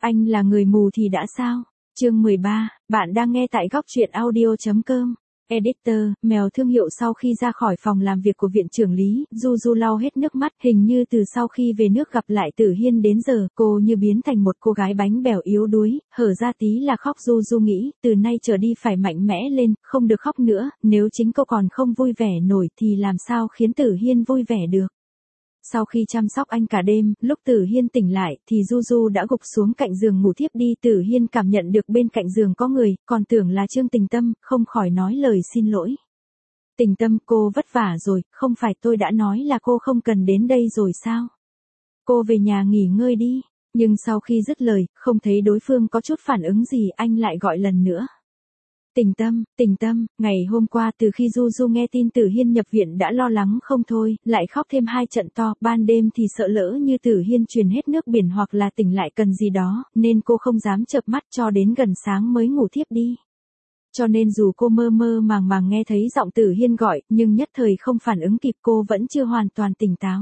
Anh là người mù thì đã sao? Chương 13, bạn đang nghe tại góc truyện audio.com. Editor, mèo thương hiệu sau khi ra khỏi phòng làm việc của viện trưởng Lý, Du lau hết nước mắt, hình như từ sau khi về nước gặp lại Tử Hiên đến giờ, cô như biến thành một cô gái bánh bèo yếu đuối, hở ra tí là khóc. Du nghĩ, từ nay trở đi phải mạnh mẽ lên, không được khóc nữa, nếu chính cô còn không vui vẻ nổi thì làm sao khiến Tử Hiên vui vẻ được. Sau khi chăm sóc anh cả đêm, lúc Tử Hiên tỉnh lại, thì Du đã gục xuống cạnh giường ngủ thiếp đi. Tử Hiên cảm nhận được bên cạnh giường có người, còn tưởng là Trương Tình Tâm, không khỏi nói lời xin lỗi. Tình Tâm, cô vất vả rồi, không phải tôi đã nói là cô không cần đến đây rồi sao? Cô về nhà nghỉ ngơi đi. Nhưng sau khi dứt lời, không thấy đối phương có chút phản ứng gì, anh lại gọi lần nữa. Tình Tâm, ngày hôm qua từ khi Du nghe tin Tử Hiên nhập viện đã lo lắng không thôi, lại khóc thêm 2 trận to, ban đêm thì sợ lỡ như Tử Hiên truyền hết nước biển hoặc là tỉnh lại cần gì đó, nên cô không dám chợp mắt cho đến gần sáng mới ngủ thiếp đi. Cho nên dù cô mơ mơ màng nghe thấy giọng Tử Hiên gọi, nhưng nhất thời không phản ứng kịp, cô vẫn chưa hoàn toàn tỉnh táo.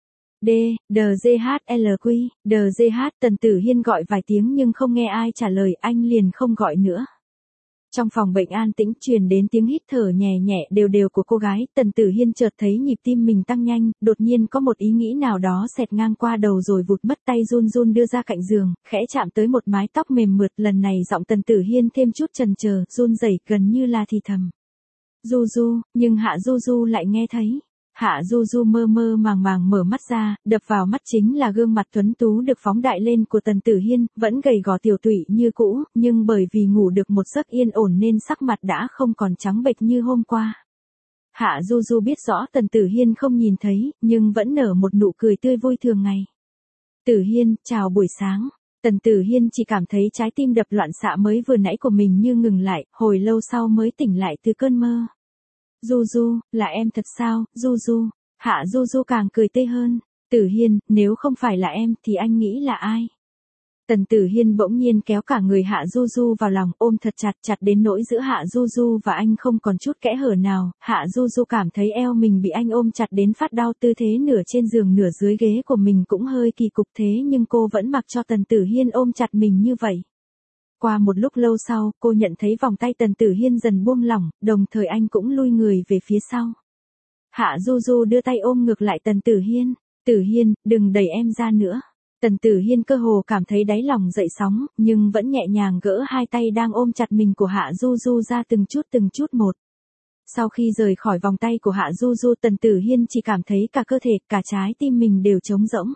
DGHLQ, Tần Tử Hiên gọi vài tiếng nhưng không nghe ai trả lời, anh liền không gọi nữa. Trong phòng bệnh an tĩnh truyền đến tiếng hít thở nhẹ nhẹ đều của cô gái. Tần Tử Hiên chợt thấy nhịp tim mình tăng nhanh, đột nhiên có một ý nghĩ nào đó xẹt ngang qua đầu rồi vụt mất, tay run đưa ra cạnh giường, khẽ chạm tới một mái tóc mềm mượt. Lần này giọng Tần Tử Hiên thêm chút chần chờ, run rẩy gần như là thì thầm. Du, nhưng Hạ Du lại nghe thấy. Hạ Du mơ màng mở mắt ra, đập vào mắt chính là gương mặt tuấn tú được phóng đại lên của Tần Tử Hiên, vẫn gầy gò tiểu tụy như cũ, nhưng bởi vì ngủ được một giấc yên ổn nên sắc mặt đã không còn trắng bệch như hôm qua. Hạ Du biết rõ Tần Tử Hiên không nhìn thấy, nhưng vẫn nở một nụ cười tươi vui thường ngày. Tử Hiên, chào buổi sáng. Tần Tử Hiên chỉ cảm thấy trái tim đập loạn xạ mới vừa nãy của mình như ngừng lại, hồi lâu sau mới tỉnh lại từ cơn mơ. Du, là em thật sao, Du? Hạ Du càng cười tươi hơn. Tử Hiên, nếu không phải là em thì anh nghĩ là ai? Tần Tử Hiên bỗng nhiên kéo cả người Hạ Du vào lòng, ôm thật chặt đến nỗi giữa Hạ Du và anh không còn chút kẽ hở nào. Hạ Du cảm thấy eo mình bị anh ôm chặt đến phát đau, tư thế nửa trên giường nửa dưới ghế của mình cũng hơi kỳ cục, thế nhưng cô vẫn mặc cho Tần Tử Hiên ôm chặt mình như vậy. Qua một lúc lâu sau, cô nhận thấy vòng tay Tần Tử Hiên dần buông lỏng, đồng thời anh cũng lui người về phía sau. Hạ Du đưa tay ôm ngược lại Tần Tử Hiên. Tử Hiên, đừng đẩy em ra nữa. Tần Tử Hiên cơ hồ cảm thấy đáy lòng dậy sóng, nhưng vẫn nhẹ nhàng gỡ hai tay đang ôm chặt mình của Hạ Du ra từng chút một. Sau khi rời khỏi vòng tay của Hạ Du, Tần Tử Hiên chỉ cảm thấy cả cơ thể, cả trái tim mình đều trống rỗng.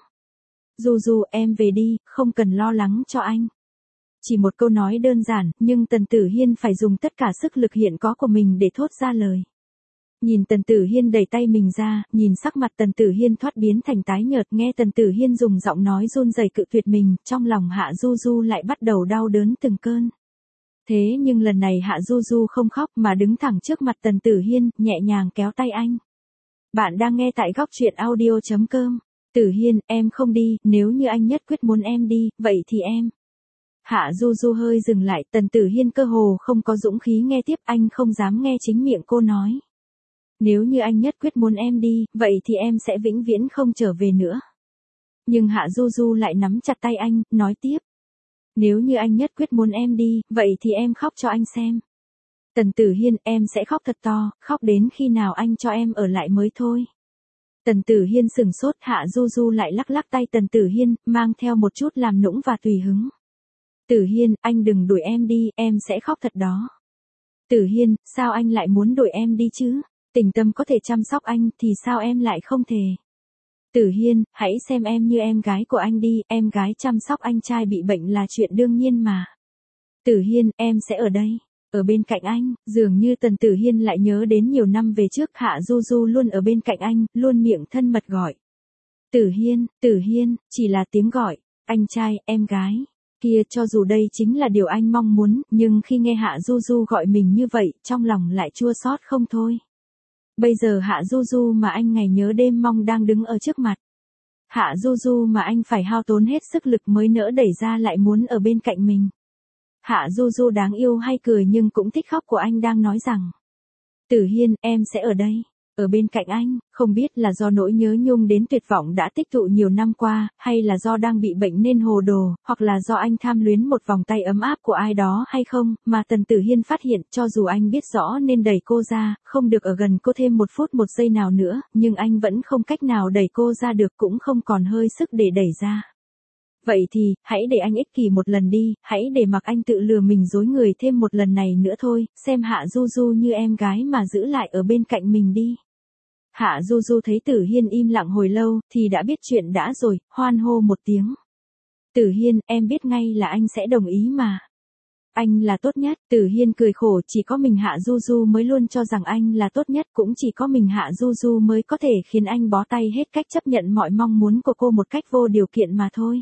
Du, em về đi, không cần lo lắng cho anh. Chỉ một câu nói đơn giản, nhưng Tần Tử Hiên phải dùng tất cả sức lực hiện có của mình để thốt ra lời. Nhìn Tần Tử Hiên đẩy tay mình ra, nhìn sắc mặt Tần Tử Hiên thoát biến thành tái nhợt, nghe Tần Tử Hiên dùng giọng nói run rẩy cự tuyệt mình, trong lòng Hạ Du lại bắt đầu đau đớn từng cơn. Thế nhưng lần này Hạ Du không khóc mà đứng thẳng trước mặt Tần Tử Hiên, nhẹ nhàng kéo tay anh. Bạn đang nghe tại góc truyện audio.com. Tử Hiên, em không đi, nếu như anh nhất quyết muốn em đi, vậy thì em. Hạ Du hơi dừng lại, Tần Tử Hiên cơ hồ không có dũng khí nghe tiếp, anh không dám nghe chính miệng cô nói. Nếu như anh nhất quyết muốn em đi, vậy thì em sẽ vĩnh viễn không trở về nữa. Nhưng Hạ Du lại nắm chặt tay anh, nói tiếp. Nếu như anh nhất quyết muốn em đi, vậy thì em khóc cho anh xem. Tần Tử Hiên, em sẽ khóc thật to, khóc đến khi nào anh cho em ở lại mới thôi. Tần Tử Hiên sửng sốt, Hạ Du lại lắc tay Tần Tử Hiên, mang theo một chút làm nũng và tùy hứng. Tử Hiên, anh đừng đuổi em đi, em sẽ khóc thật đó. Tử Hiên, sao anh lại muốn đuổi em đi chứ? Tình Tâm có thể chăm sóc anh, thì sao em lại không thể? Tử Hiên, hãy xem em như em gái của anh đi, em gái chăm sóc anh trai bị bệnh là chuyện đương nhiên mà. Tử Hiên, em sẽ ở đây, ở bên cạnh anh. Dường như Tần Tử Hiên lại nhớ đến nhiều năm về trước, Hạ Du luôn ở bên cạnh anh, luôn miệng thân mật gọi. Tử Hiên, chỉ là tiếng gọi, anh trai, em gái. Kia, cho dù đây chính là điều anh mong muốn, nhưng khi nghe Hạ Du gọi mình như vậy, trong lòng lại chua xót không thôi. Bây giờ Hạ Du mà anh ngày nhớ đêm mong đang đứng ở trước mặt. Hạ Du mà anh phải hao tốn hết sức lực mới nỡ đẩy ra lại muốn ở bên cạnh mình. Hạ Du đáng yêu hay cười nhưng cũng thích khóc của anh đang nói rằng. Tử Hiên, em sẽ ở đây. ở bên cạnh anh, không biết là do nỗi nhớ nhung đến tuyệt vọng đã tích tụ nhiều năm qua, hay là do đang bị bệnh nên hồ đồ, hoặc là do anh tham luyến một vòng tay ấm áp của ai đó hay không, mà Tần Tử Hiên phát hiện cho dù anh biết rõ nên đẩy cô ra, không được ở gần cô thêm một phút một giây nào nữa, nhưng anh vẫn không cách nào đẩy cô ra được, cũng không còn hơi sức để đẩy ra. Vậy thì, hãy để anh ích kỷ một lần đi, hãy để mặc anh tự lừa mình dối người thêm một lần này nữa thôi, xem Hạ Du Du như em gái mà giữ lại ở bên cạnh mình đi. Hạ Du Du thấy Tử Hiên im lặng hồi lâu, thì đã biết chuyện đã rồi, hoan hô một tiếng. Tử Hiên, em biết ngay là anh sẽ đồng ý mà. Anh là tốt nhất. Tử Hiên cười khổ, chỉ có mình Hạ Du Du mới luôn cho rằng anh là tốt nhất, cũng chỉ có mình Hạ Du Du mới có thể khiến anh bó tay hết cách chấp nhận mọi mong muốn của cô một cách vô điều kiện mà thôi.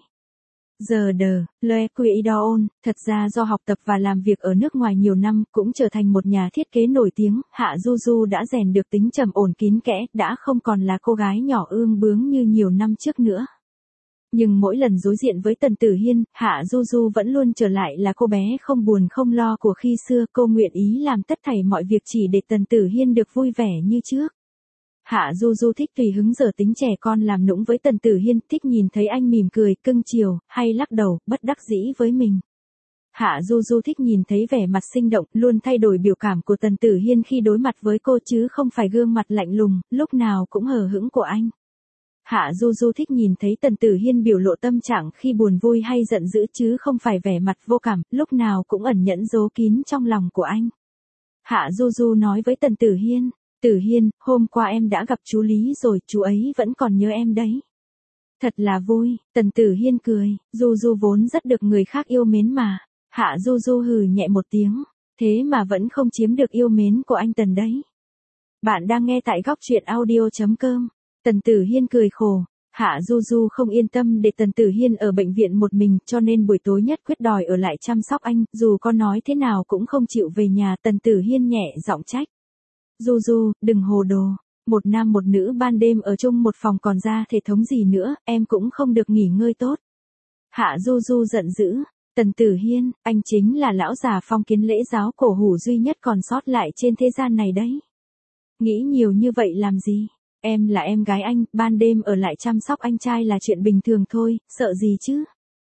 Giờ đờ, Loe Kuidaon, thật ra do học tập và làm việc ở nước ngoài nhiều năm, cũng trở thành một nhà thiết kế nổi tiếng, Hạ Du Du đã rèn được tính trầm ổn kín kẽ, đã không còn là cô gái nhỏ ương bướng như nhiều năm trước nữa. Nhưng mỗi lần đối diện với Tần Tử Hiên, Hạ Du Du vẫn luôn trở lại là cô bé không buồn không lo của khi xưa, cô nguyện ý làm tất thảy mọi việc chỉ để Tần Tử Hiên được vui vẻ như trước. Hạ Du Du thích tùy hứng dở tính trẻ con làm nũng với Tần Tử Hiên, thích nhìn thấy anh mỉm cười, cưng chiều, hay lắc đầu, bất đắc dĩ với mình. Hạ Du Du thích nhìn thấy vẻ mặt sinh động, luôn thay đổi biểu cảm của Tần Tử Hiên khi đối mặt với cô chứ không phải gương mặt lạnh lùng, lúc nào cũng hờ hững của anh. Hạ Du Du thích nhìn thấy Tần Tử Hiên biểu lộ tâm trạng khi buồn vui hay giận dữ chứ không phải vẻ mặt vô cảm, lúc nào cũng ẩn nhẫn giấu kín trong lòng của anh. Hạ Du Du nói với Tần Tử Hiên. Tử Hiên, hôm qua em đã gặp chú Lý rồi, chú ấy vẫn còn nhớ em đấy. Thật là vui, Tần Tử Hiên cười, Du Du vốn rất được người khác yêu mến mà. Hạ Du Du hừ nhẹ một tiếng, thế mà vẫn không chiếm được yêu mến của anh Tần đấy. Bạn đang nghe tại góc truyện audio.com. Tần Tử Hiên cười khổ. Hạ Du Du không yên tâm để Tần Tử Hiên ở bệnh viện một mình, cho nên buổi tối nhất quyết đòi ở lại chăm sóc anh, dù có nói thế nào cũng không chịu về nhà. Tần Tử Hiên nhẹ giọng trách. Du Du, đừng hồ đồ. Một nam một nữ ban đêm ở chung một phòng còn ra thể thống gì nữa, em cũng không được nghỉ ngơi tốt. Hạ Du Du giận dữ. Tần Tử Hiên, anh chính là lão già phong kiến lễ giáo cổ hủ duy nhất còn sót lại trên thế gian này đấy. Nghĩ nhiều như vậy làm gì? Em là em gái anh, ban đêm ở lại chăm sóc anh trai là chuyện bình thường thôi, sợ gì chứ?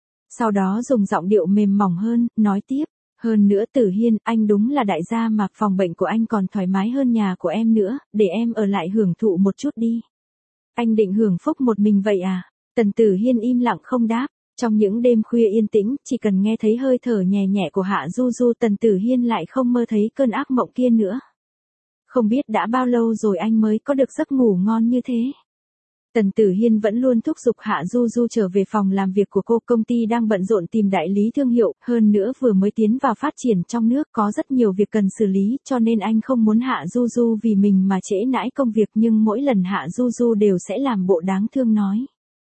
Sau đó dùng giọng điệu mềm mỏng hơn, nói tiếp. Hơn nữa Tử Hiên, anh đúng là đại gia mà, phòng bệnh của anh còn thoải mái hơn nhà của em nữa, để em ở lại hưởng thụ một chút đi. Anh định hưởng phúc một mình vậy à? Tần Tử Hiên im lặng không đáp. Trong những đêm khuya yên tĩnh, chỉ cần nghe thấy hơi thở nhẹ nhẹ của Hạ Du Du, Tần Tử Hiên lại không mơ thấy cơn ác mộng kia nữa. Không biết đã bao lâu rồi anh mới có được giấc ngủ ngon như thế. Tần Tử Hiên vẫn luôn thúc giục Hạ Du Du trở về phòng làm việc của cô, công ty đang bận rộn tìm đại lý thương hiệu, hơn nữa vừa mới tiến vào phát triển trong nước, có rất nhiều việc cần xử lý, cho nên anh không muốn Hạ Du Du vì mình mà trễ nải công việc, nhưng mỗi lần Hạ Du Du đều sẽ làm bộ đáng thương nói.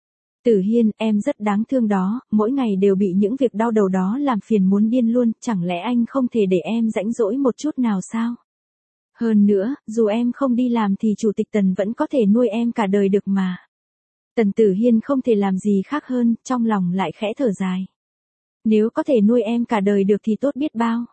Tử Hiên, em rất đáng thương đó, mỗi ngày đều bị những việc đau đầu đó làm phiền muốn điên luôn, chẳng lẽ anh không thể để em rãnh rỗi một chút nào sao? Hơn nữa, dù em không đi làm thì Chủ tịch Tần vẫn có thể nuôi em cả đời được mà. Tần Tử Hiên không thể làm gì khác hơn, trong lòng lại khẽ thở dài. Nếu có thể nuôi em cả đời được thì tốt biết bao.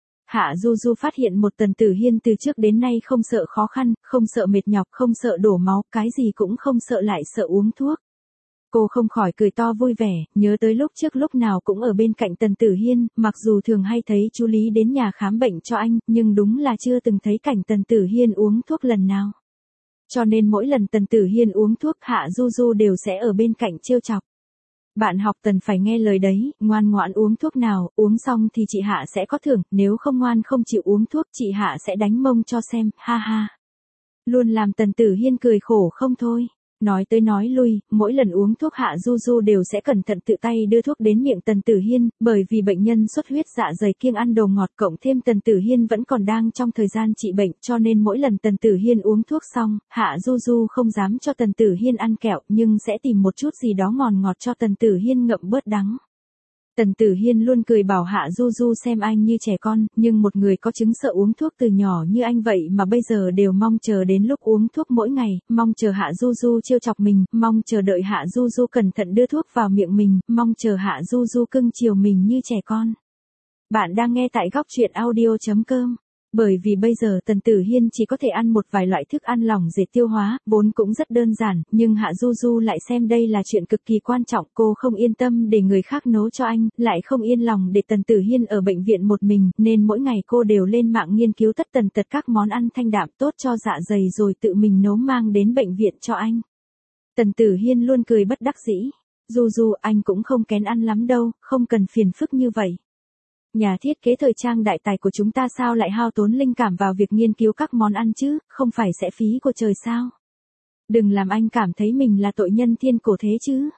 Hạ Du Du phát hiện một Tần Tử Hiên từ trước đến nay không sợ khó khăn, không sợ mệt nhọc, không sợ đổ máu, cái gì cũng không sợ, lại sợ uống thuốc. Cô không khỏi cười to vui vẻ, nhớ tới lúc trước lúc nào cũng ở bên cạnh Tần Tử Hiên, mặc dù thường hay thấy chú Lý đến nhà khám bệnh cho anh, nhưng đúng là chưa từng thấy cảnh Tần Tử Hiên uống thuốc lần nào. Cho nên mỗi lần Tần Tử Hiên uống thuốc, Hạ Du Du đều sẽ ở bên cạnh trêu chọc. Bạn học Tần phải nghe lời đấy, ngoan ngoãn uống thuốc nào, uống xong thì chị Hạ sẽ có thưởng, nếu không ngoan không chịu uống thuốc chị Hạ sẽ đánh mông cho xem, ha ha. Luôn làm Tần Tử Hiên cười khổ không thôi. Nói tới nói lui, mỗi lần uống thuốc Hạ Du Du đều sẽ cẩn thận tự tay đưa thuốc đến miệng Tần Tử Hiên, bởi vì bệnh nhân xuất huyết dạ dày kiêng ăn đồ ngọt, cộng thêm Tần Tử Hiên vẫn còn đang trong thời gian trị bệnh, cho nên mỗi lần Tần Tử Hiên uống thuốc xong, Hạ Du Du không dám cho Tần Tử Hiên ăn kẹo, nhưng sẽ tìm một chút gì đó ngọt ngọt cho Tần Tử Hiên ngậm bớt đắng. Tần Tử Hiên luôn cười bảo Hạ Du Du xem anh như trẻ con, nhưng một người có chứng sợ uống thuốc từ nhỏ như anh vậy mà bây giờ đều mong chờ đến lúc uống thuốc mỗi ngày, mong chờ Hạ Du Du trêu chọc mình, mong chờ đợi Hạ Du Du cẩn thận đưa thuốc vào miệng mình, mong chờ Hạ Du Du cưng chiều mình như trẻ con. Bạn đang nghe tại góc truyện audio.com. Bởi vì bây giờ Tần Tử Hiên chỉ có thể ăn một vài loại thức ăn lỏng dễ tiêu hóa, vốn cũng rất đơn giản, nhưng Hạ Du Du lại xem đây là chuyện cực kỳ quan trọng, cô không yên tâm để người khác nấu cho anh, lại không yên lòng để Tần Tử Hiên ở bệnh viện một mình, nên mỗi ngày cô đều lên mạng nghiên cứu tất tần tật các món ăn thanh đạm tốt cho dạ dày rồi tự mình nấu mang đến bệnh viện cho anh. Tần Tử Hiên luôn cười bất đắc dĩ. Du Du, anh cũng không kén ăn lắm đâu, không cần phiền phức như vậy. Nhà thiết kế thời trang đại tài của chúng ta sao lại hao tốn linh cảm vào việc nghiên cứu các món ăn chứ, không phải sẽ phí của trời sao? Đừng làm anh cảm thấy mình là tội nhân thiên cổ thế chứ.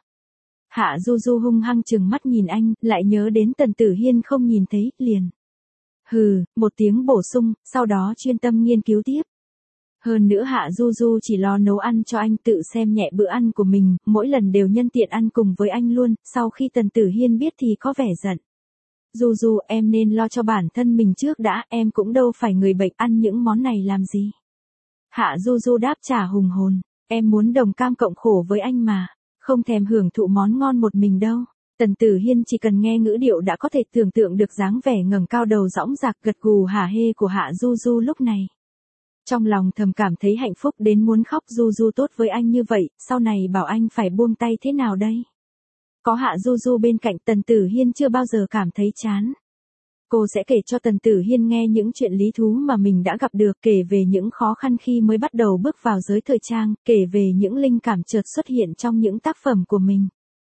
Hạ Du Du hung hăng trừng mắt nhìn anh, lại nhớ đến Tần Tử Hiên không nhìn thấy, liền. Hừ, một tiếng bổ sung, sau đó chuyên tâm nghiên cứu tiếp. Hơn nữa Hạ Du Du chỉ lo nấu ăn cho anh, tự xem nhẹ bữa ăn của mình, mỗi lần đều nhân tiện ăn cùng với anh luôn, sau khi Tần Tử Hiên biết thì có vẻ giận. Du Du, em nên lo cho bản thân mình trước đã, em cũng đâu phải người bệnh, ăn những món này làm gì. Hạ Du Du đáp trả hùng hồn, em muốn đồng cam cộng khổ với anh mà, không thèm hưởng thụ món ngon một mình đâu. Tần Tử Hiên chỉ cần nghe ngữ điệu đã có thể tưởng tượng được dáng vẻ ngẩng cao đầu dõng dạc gật gù hả hê của Hạ Du Du lúc này. Trong lòng thầm cảm thấy hạnh phúc đến muốn khóc. Du Du tốt với anh như vậy, sau này bảo anh phải buông tay thế nào đây? Có Hạ Du Du bên cạnh, Tần Tử Hiên chưa bao giờ cảm thấy chán. Cô sẽ kể cho Tần Tử Hiên nghe những chuyện lý thú mà mình đã gặp được, kể về những khó khăn khi mới bắt đầu bước vào giới thời trang, kể về những linh cảm chợt xuất hiện trong những tác phẩm của mình.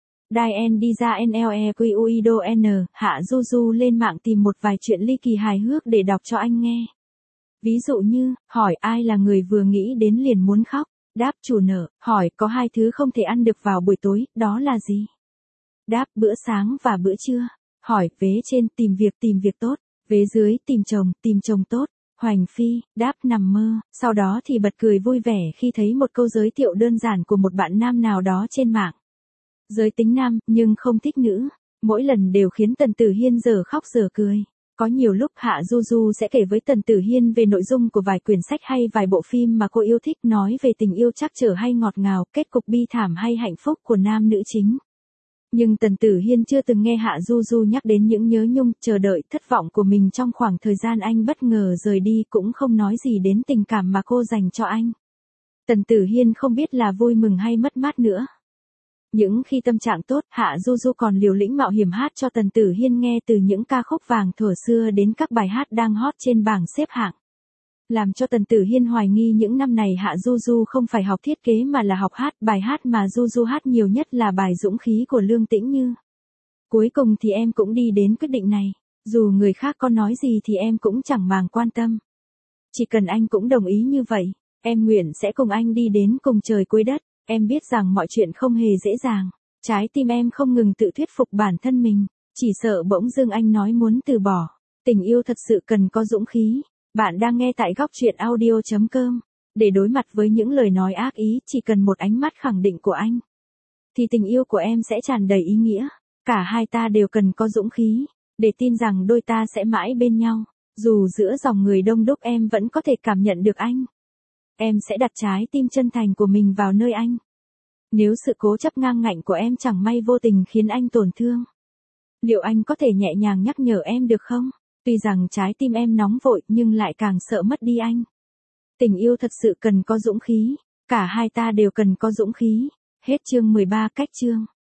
Dien đi ra NLEQUIDO N, Hạ Du Du lên mạng tìm một vài chuyện ly kỳ hài hước để đọc cho anh nghe. Ví dụ như, hỏi ai là người vừa nghĩ đến liền muốn khóc, đáp chủ nợ, hỏi có hai thứ không thể ăn được vào buổi tối, đó là gì? Đáp bữa sáng và bữa trưa. Hỏi vế trên tìm việc tốt, vế dưới tìm chồng tốt. Hoành phi, đáp nằm mơ, sau đó thì bật cười vui vẻ khi thấy một câu giới thiệu đơn giản của một bạn nam nào đó trên mạng. Giới tính nam, nhưng không thích nữ. Mỗi lần đều khiến Tần Tử Hiên giờ khóc giờ cười. Có nhiều lúc Hạ Du Du sẽ kể với Tần Tử Hiên về nội dung của vài quyển sách hay vài bộ phim mà cô yêu thích, nói về tình yêu trắc trở hay ngọt ngào, kết cục bi thảm hay hạnh phúc của nam nữ chính. Nhưng Tần Tử Hiên chưa từng nghe Hạ Du Du nhắc đến những nhớ nhung, chờ đợi, thất vọng của mình trong khoảng thời gian anh bất ngờ rời đi, cũng không nói gì đến tình cảm mà cô dành cho anh. Tần Tử Hiên không biết là vui mừng hay mất mát nữa. Những khi tâm trạng tốt, Hạ Du Du còn liều lĩnh mạo hiểm hát cho Tần Tử Hiên nghe, từ những ca khúc vàng thuở xưa đến các bài hát đang hot trên bảng xếp hạng. Làm cho Tần Tử Hiên hoài nghi những năm này Hạ Du Du không phải học thiết kế mà là học hát, bài hát mà Du Du hát nhiều nhất là bài Dũng khí của Lương Tĩnh Như. Cuối cùng thì em cũng đi đến quyết định này, dù người khác có nói gì thì em cũng chẳng màng quan tâm. Chỉ cần anh cũng đồng ý như vậy, em nguyện sẽ cùng anh đi đến cùng trời cuối đất. Em biết rằng mọi chuyện không hề dễ dàng, trái tim em không ngừng tự thuyết phục bản thân mình, chỉ sợ bỗng dưng anh nói muốn từ bỏ. Tình yêu thật sự cần có dũng khí. Bạn đang nghe tại góc truyện audio.com. Để đối mặt với những lời nói ác ý, chỉ cần một ánh mắt khẳng định của anh, thì tình yêu của em sẽ tràn đầy ý nghĩa. Cả hai ta đều cần có dũng khí, để tin rằng đôi ta sẽ mãi bên nhau. Dù giữa dòng người đông đúc em vẫn có thể cảm nhận được anh. Em sẽ đặt trái tim chân thành của mình vào nơi anh. Nếu sự cố chấp ngang ngạnh của em chẳng may vô tình khiến anh tổn thương, liệu anh có thể nhẹ nhàng nhắc nhở em được không? Tuy rằng trái tim em nóng vội nhưng lại càng sợ mất đi anh. Tình yêu thật sự cần có dũng khí. Cả hai ta đều cần có dũng khí. Hết chương 13 cách chương.